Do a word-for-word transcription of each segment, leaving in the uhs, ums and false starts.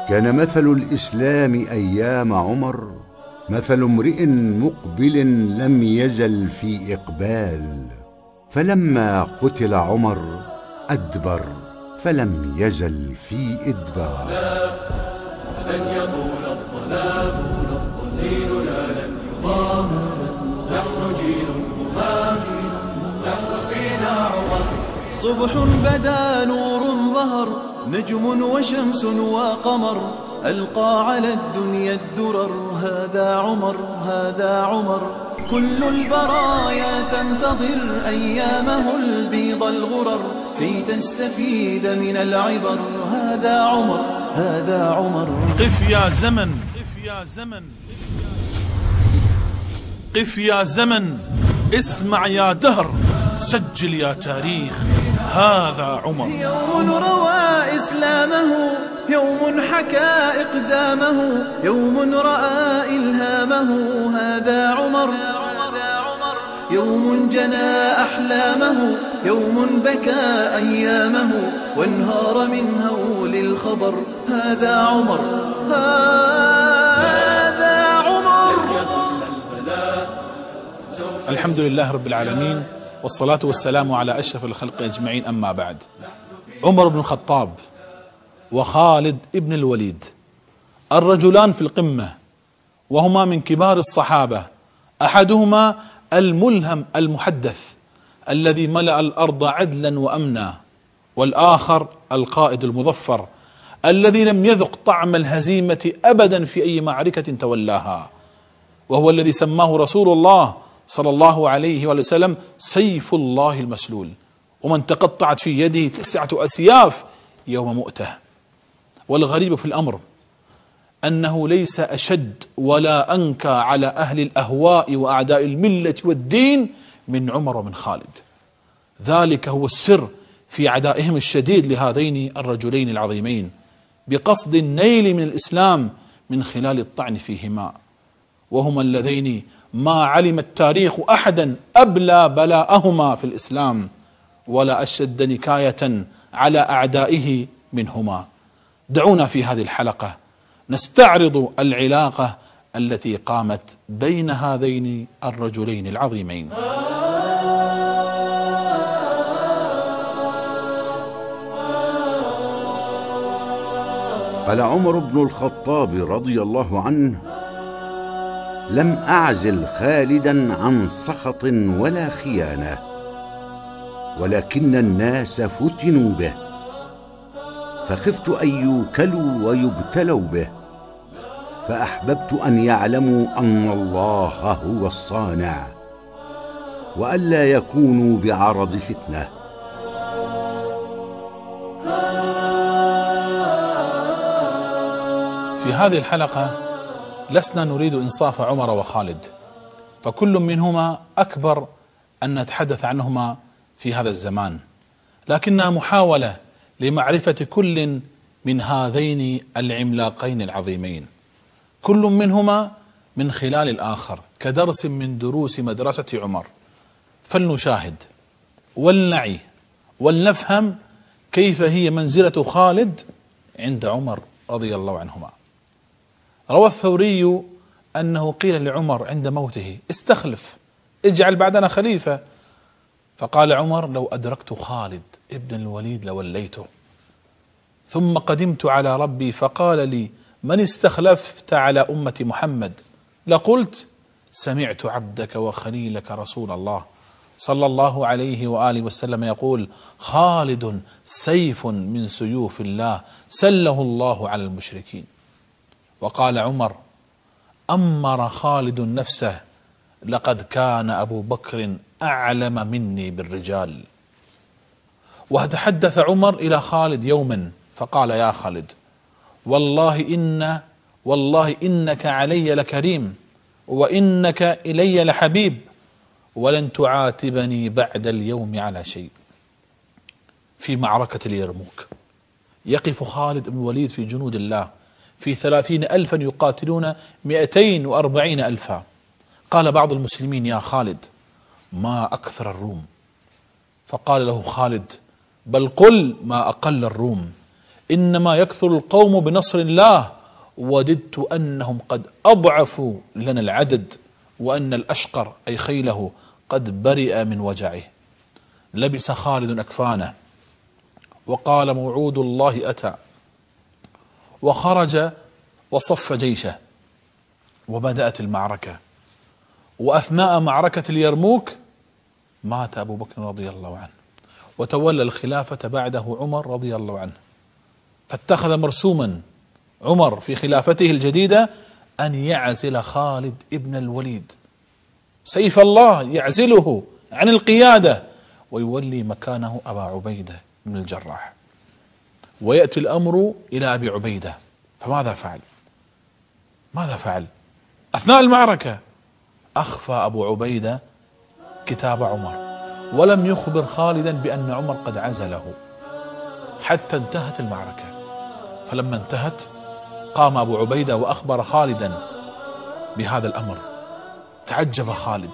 كان مثل الإسلام أيام عمر مثل امرئ مقبل لم يزل في إقبال، فلما قتل عمر أدبر فلم يزل في إدبار. لن يطول الظلام الظليل لا لن يضام، نحن جيل همام، نحن فينا عمر. صبح بدا نور ظهر، نجم وشمس وقمر، ألقى على الدنيا الدرر. هذا عمر هذا عمر، كل البرايا تنتظر أيامه البيض الغرر كي تستفيد من العبر. هذا عمر هذا عمر. قف يا زمن قف يا زمن قف يا زمن، اسمع يا دهر، سجل يا تاريخ. هذا عمر. يوم روى إسلامه، يوم حكى إقدامه، يوم رأى إلهامه. هذا عمر. يوم جنى أحلامه، يوم بكى أيامه، وانهار من هول الخبر. هذا عمر هذا عمر. الحمد لله رب العالمين، والصلاة والسلام على أشرف الخلق أجمعين، أما بعد. عمر بن الخطاب وخالد بن الوليد الرجلان في القمة، وهما من كبار الصحابة. أحدهما الملهم المحدث الذي ملأ الأرض عدلا وأمنا، والآخر القائد المظفر الذي لم يذق طعم الهزيمة أبدا في أي معركة تولاها، وهو الذي سماه رسول الله صلى الله عليه وسلم سيف الله المسلول، ومن تقطعت في يده تسعة أسياف يوم مؤتة. والغريب في الأمر أنه ليس أشد ولا أنكى على أهل الأهواء وأعداء الملة والدين من عمر ومن خالد. ذلك هو السر في عدائهم الشديد لهذين الرجلين العظيمين، بقصد النيل من الإسلام من خلال الطعن فيهما، وهما اللذين ما علم التاريخ أحدا أبلى بلاءهما في الإسلام ولا أشد نكاية على أعدائه منهما. دعونا في هذه الحلقة نستعرض العلاقة التي قامت بين هذين الرجلين العظيمين. قال عمر بن الخطاب رضي الله عنه: لم أعزل خالدا عن سخط ولا خيانة، ولكن الناس فتنوا به، فخفت أن يوكلوا ويبتلوا به، فأحببت أن يعلموا أن الله هو الصانع، وألا يكونوا بعرض فتنة. في هذه الحلقة لسنا نريد إنصاف عمر وخالد، فكل منهما أكبر أن نتحدث عنهما في هذا الزمان، لكنها محاولة لمعرفة كل من هذين العملاقين العظيمين، كل منهما من خلال الآخر، كدرس من دروس مدرسة عمر. فلنشاهد ولنعي ولنفهم كيف هي منزلة خالد عند عمر رضي الله عنهما. روى الثوري أنه قيل لعمر عند موته: استخلف، اجعل بعدنا خليفة. فقال عمر: لو أدركت خالد ابن الوليد لوليته. ثم قدمت على ربي فقال لي: من استخلفت على أمة محمد؟ لقلت: سمعت عبدك وخليلك رسول الله صلى الله عليه وآله وسلم يقول: خالد سيف من سيوف الله سله الله على المشركين. وقال عمر: أمر خالد نفسه، لقد كان أبو بكر أعلم مني بالرجال. وتحدث عمر إلى خالد يوما فقال: يا خالد، والله إن والله إنك علي لكريم، وإنك إلي لحبيب، ولن تعاتبني بعد اليوم على شيء. في معركة اليرموك يقف خالد بن الوليد في جنود الله في ثلاثين ألفا يقاتلون مئتين وأربعين ألفا. قال بعض المسلمين: يا خالد، ما أكثر الروم؟ فقال له خالد: بل قل ما أقل الروم، إنما يكثر القوم بنصر الله، وددت أنهم قد أضعفوا لنا العدد، وأن الأشقر أي خيله قد برئ من وجعه. لبس خالد أكفانه وقال موعود الله أتى، وخرج وصف جيشه، وبدأت المعركة. وأثناء معركة اليرموك مات أبو بكر رضي الله عنه، وتولى الخلافة بعده عمر رضي الله عنه. فاتخذ مرسوما عمر في خلافته الجديدة أن يعزل خالد ابن الوليد، سيف الله، يعزله عن القيادة ويولي مكانه أبا عبيدة بن الجراح. ويأتي الأمر إلى أبي عبيدة، فماذا فعل؟ ماذا فعل؟ أثناء المعركة أخفى أبو عبيدة كتاب عمر، ولم يخبر خالدا بأن عمر قد عزله حتى انتهت المعركة. فلما انتهت قام أبو عبيدة وأخبر خالدا بهذا الأمر. تعجب خالد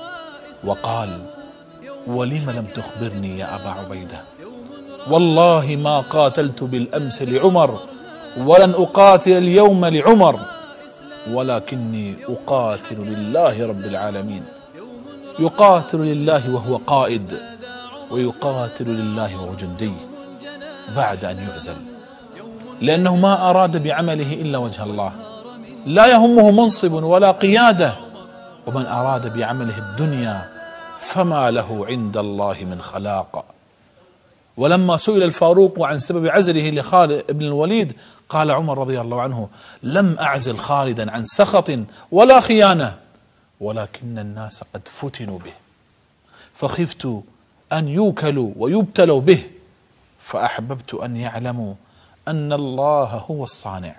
وقال: ولم لم تخبرني يا أبا عبيدة؟ والله ما قاتلت بالأمس لعمر، ولن أقاتل اليوم لعمر، ولكني أقاتل لله رب العالمين. يقاتل لله وهو قائد، ويقاتل لله وهو جندي بعد أن يعزل، لأنه ما أراد بعمله إلا وجه الله، لا يهمه منصب ولا قيادة، ومن أراد بعمله الدنيا فما له عند الله من خلاق. ولما سئل الفاروق عن سبب عزله لخالد بن الوليد قال عمر رضي الله عنه: لم أعزل خالدا عن سخط ولا خيانة، ولكن الناس قد فتنوا به، فخفت أن يوكلوا ويبتلوا به، فأحببت أن يعلموا أن الله هو الصانع،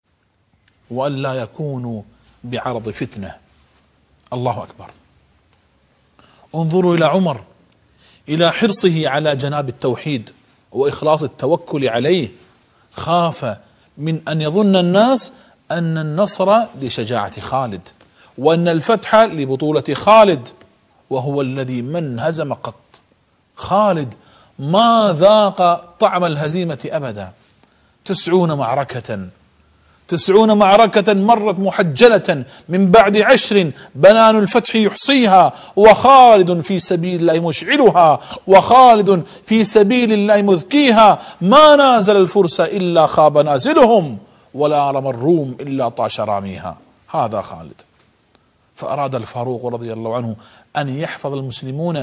وأن لا يكونوا بعرض فتنة. الله أكبر. انظروا إلى عمر، إلى حرصه على جناب التوحيد وإخلاص التوكل عليه. خاف من أن يظن الناس أن النصر لشجاعة خالد، وأن الفتح لبطولة خالد، وهو الذي من هزم قط. خالد ما ذاق طعم الهزيمة أبدا. تسعون معركة تسعون معركة مرت محجلة من بعد عشر بنان الفتح يحصيها، وخالد في سبيل الله مشعلها، وخالد في سبيل الله مذكيها. ما نازل الفرس إلا خاب نازلهم، ولا رمى الروم إلا طاش راميها. هذا خالد. فأراد الفاروق رضي الله عنه أن يحفظ المسلمون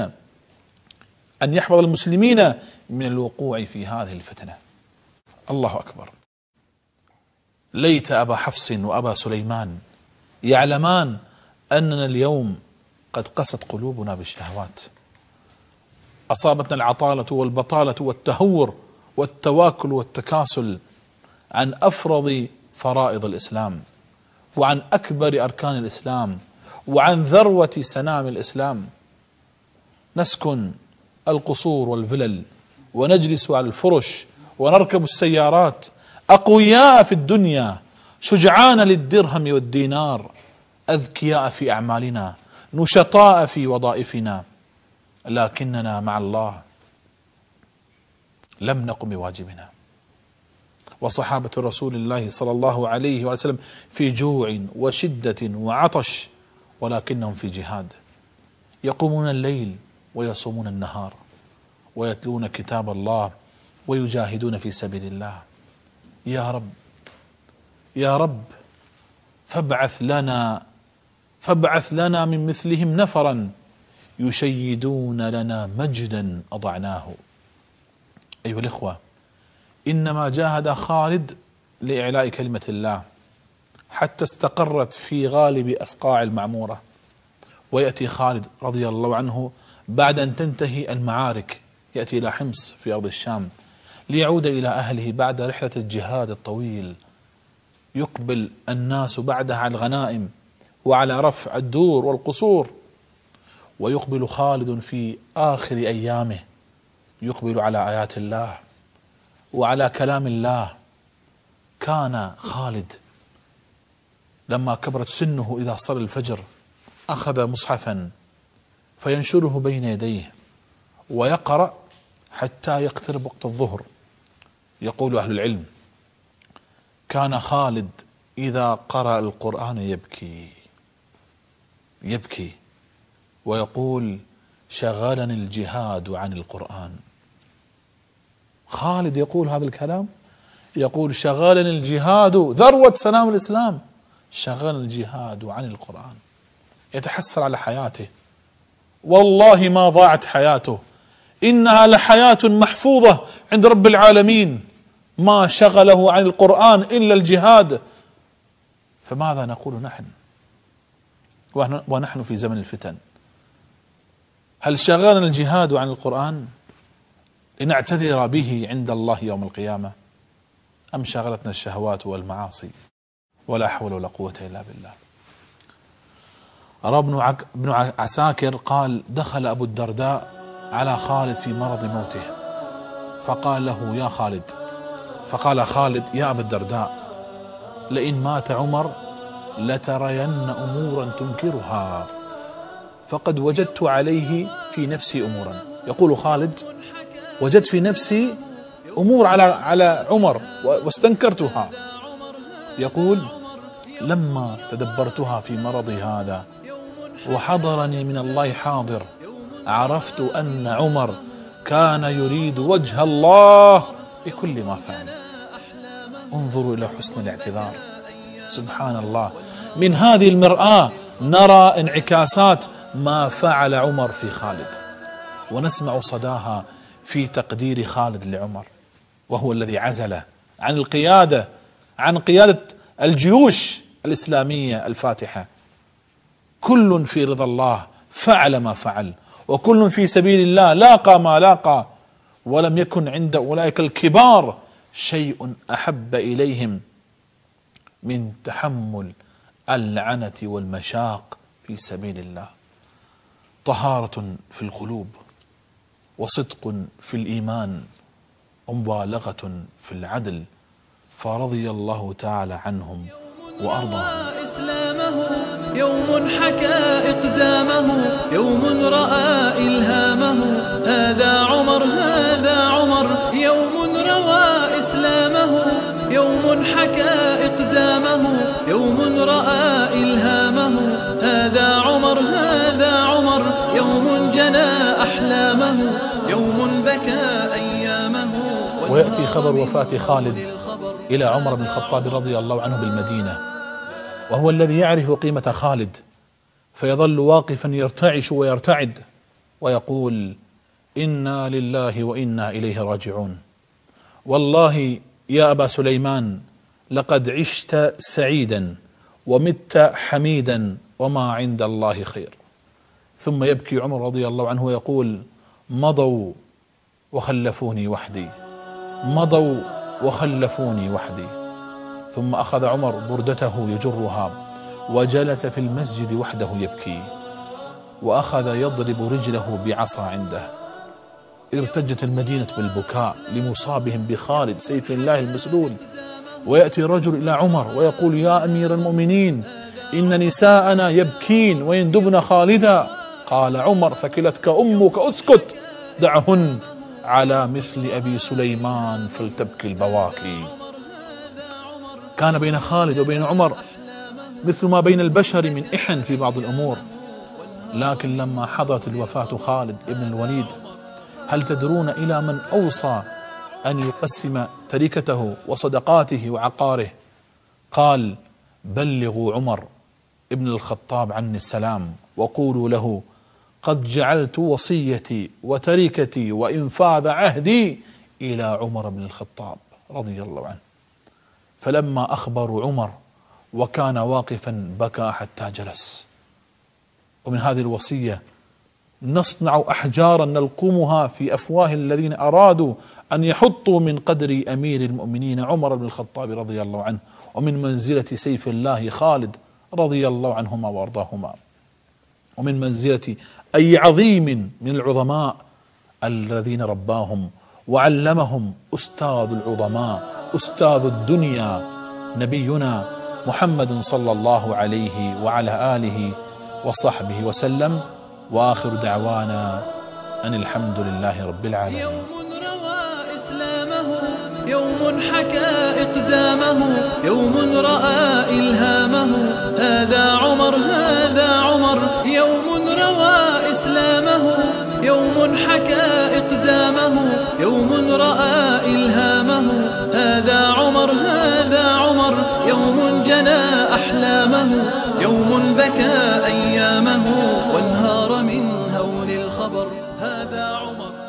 أن يحفظ المسلمين من الوقوع في هذه الفتنة. الله أكبر. ليت أبا حفص وأبا سليمان يعلمان أننا اليوم قد قست قلوبنا بالشهوات، أصابتنا العطالة والبطالة والتهور والتواكل والتكاسل عن أفرض فرائض الإسلام، وعن أكبر أركان الإسلام، وعن ذروة سنام الإسلام. نسكن القصور والفلل، ونجلس على الفرش، ونركب السيارات، أقوياء في الدنيا، شجعان للدرهم والدينار، أذكياء في أعمالنا، نشطاء في وظائفنا، لكننا مع الله لم نقم بواجبنا. وصحابة رسول الله صلى الله عليه وسلم في جوع وشدة وعطش، ولكنهم في جهاد، يقومون الليل ويصومون النهار، ويتلون كتاب الله، ويجاهدون في سبيل الله. يا رب يا رب فابعث لنا فابعث لنا من مثلهم نفرا يشيدون لنا مجدا أضعناه. أيها الإخوة، إنما جاهد خالد لإعلاء كلمة الله حتى استقرت في غالب أصقاع المعمورة. ويأتي خالد رضي الله عنه بعد أن تنتهي المعارك، يأتي إلى حمص في أرض الشام ليعود إلى أهله بعد رحلة الجهاد الطويل. يقبل الناس بعدها على الغنائم وعلى رفع الدور والقصور، ويقبل خالد في آخر أيامه يقبل على آيات الله وعلى كلام الله. كان خالد لما كبرت سنه إذا صلى الفجر أخذ مصحفا فينشره بين يديه ويقرأ حتى يقترب وقت الظهر، يقول أهل العلم: كان خالد إذا قرأ القرآن يبكي يبكي ويقول: شغلني الجهاد عن القرآن. خالد يقول هذا الكلام، يقول: شغلني الجهاد، ذروة سلام الإسلام، شغلني الجهاد عن القرآن. يتحسر على حياته، والله ما ضاعت حياته، إنها لحياة محفوظة عند رب العالمين، ما شغله عن القرآن إلا الجهاد. فماذا نقول نحن ونحن في زمن الفتن؟ هل شغلنا الجهاد عن القرآن لنعتذر به عند الله يوم القيامة، أم شغلتنا الشهوات والمعاصي؟ ولا حول ولا قوة إلا بالله. روى ابن عساكر قال: دخل أبو الدرداء على خالد في مرض موته فقال له: يا خالد، فقال خالد: يا أبا الدرداء، لئن مات عمر لترين أمورا تنكرها، فقد وجدت عليه في نفسي أمورا. يقول خالد: وجدت في نفسي أمور على على عمر واستنكرتها. يقول: لما تدبرتها في مرضي هذا وحضرني من الله حاضر، عرفت أن عمر كان يريد وجه الله بكل ما فعل. انظروا إلى حسن الاعتذار. سبحان الله، من هذه المرآة نرى انعكاسات ما فعل عمر في خالد، ونسمع صداها في تقدير خالد لعمر، وهو الذي عزله عن القيادة، عن قيادة الجيوش الإسلامية الفاتحة. كل في رضا الله فعل ما فعل، وكل في سبيل الله لاقى ما لاقى، ولم يكن عند أولئك الكبار شيء أحب إليهم من تحمل اللعنة والمشاق في سبيل الله. طهارة في القلوب، وصدق في الإيمان، ومبالغة في العدل، فرضي الله تعالى عنهم وأرضاهم. إسلامه يوم حكى إقدامه، يوم رأى إلهامه، هذا عمر هذا عمر، يوم روى إسلامه، يوم حكى إقدامه، يوم رأى إلهامه، هذا عمر هذا عمر، يوم جنى أحلامه، يوم بكى أيامه. ويأتي خبر وفاة خالد إلى عمر بن الخطاب رضي الله عنه بالمدينة، وهو الذي يعرف قيمة خالد، فيظل واقفا يرتعش ويرتعد ويقول: إنا لله وإنا إليه راجعون. والله يا أبا سليمان لقد عشت سعيدا ومت حميدا، وما عند الله خير. ثم يبكي عمر رضي الله عنه ويقول: مضوا وخلفوني وحدي، مضوا وخلفوني وحدي. ثم أخذ عمر بردته يجرها وجلس في المسجد وحده يبكي، وأخذ يضرب رجله بعصا عنده. ارتجت المدينة بالبكاء لمصابهم بخالد سيف الله المسلول. ويأتي رجل إلى عمر ويقول: يا أمير المؤمنين، إن نساءنا يبكين ويندبن خالدا. قال عمر: ثكلتك أمك، اسكت، دعهن، على مثل أبي سليمان فلتبكي البواكي. كان بين خالد وبين عمر مثل ما بين البشر من إحن في بعض الأمور، لكن لما حضرت الوفاة خالد ابن الوليد، هل تدرون إلى من أوصى أن يقسم تركته وصدقاته وعقاره؟ قال: بلغوا عمر ابن الخطاب عني السلام، وقولوا له: قد جعلت وصيتي وتركتي وإنفاذ عهدي إلى عمر بن الخطاب رضي الله عنه. فلما أخبروا عمر وكان واقفا بكى حتى جلس. ومن هذه الوصية نصنع أحجارا نلقمها في أفواه الذين أرادوا أن يحطوا من قدر أمير المؤمنين عمر بن الخطاب رضي الله عنه، ومن منزلة سيف الله خالد رضي الله عنهما وأرضاهما، ومن منزلة أي عظيم من العظماء الذين رباهم وعلمهم أستاذ العظماء، أستاذ الدنيا، نبينا محمد صلى الله عليه وعلى آله وصحبه وسلم. وآخر دعوانا أن الحمد لله رب العالمين. يوم روى إسلامه، يوم حكى إقدامه، يوم رأى إلهامه. هذا عمر هذا عمر، يوم روى إسلامه. يوم حكى إقدامه، يوم رأى إلهامه. هذا عمر هذا عمر، يوم جنى أحلامه. يوم بكى أيامه وانهار من هول الخبر. هذا عمر.